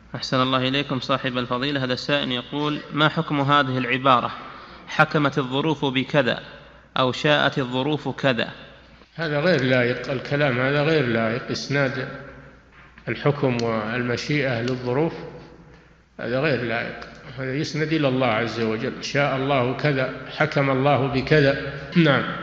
أحسن الله إليكم صاحب الفضيلة. هذا السائل يقول: ما حكم هذه العبارة: حكمت الظروف بكذا أو شاءت الظروف كذا؟ هذا غير لائق، الكلام هذا غير لائق، إسناد الحكم والمشيئة للظروف هذا غير لائق، هذا يسند إلى الله عز وجل، شاء الله كذا، حكم الله بكذا. نعم.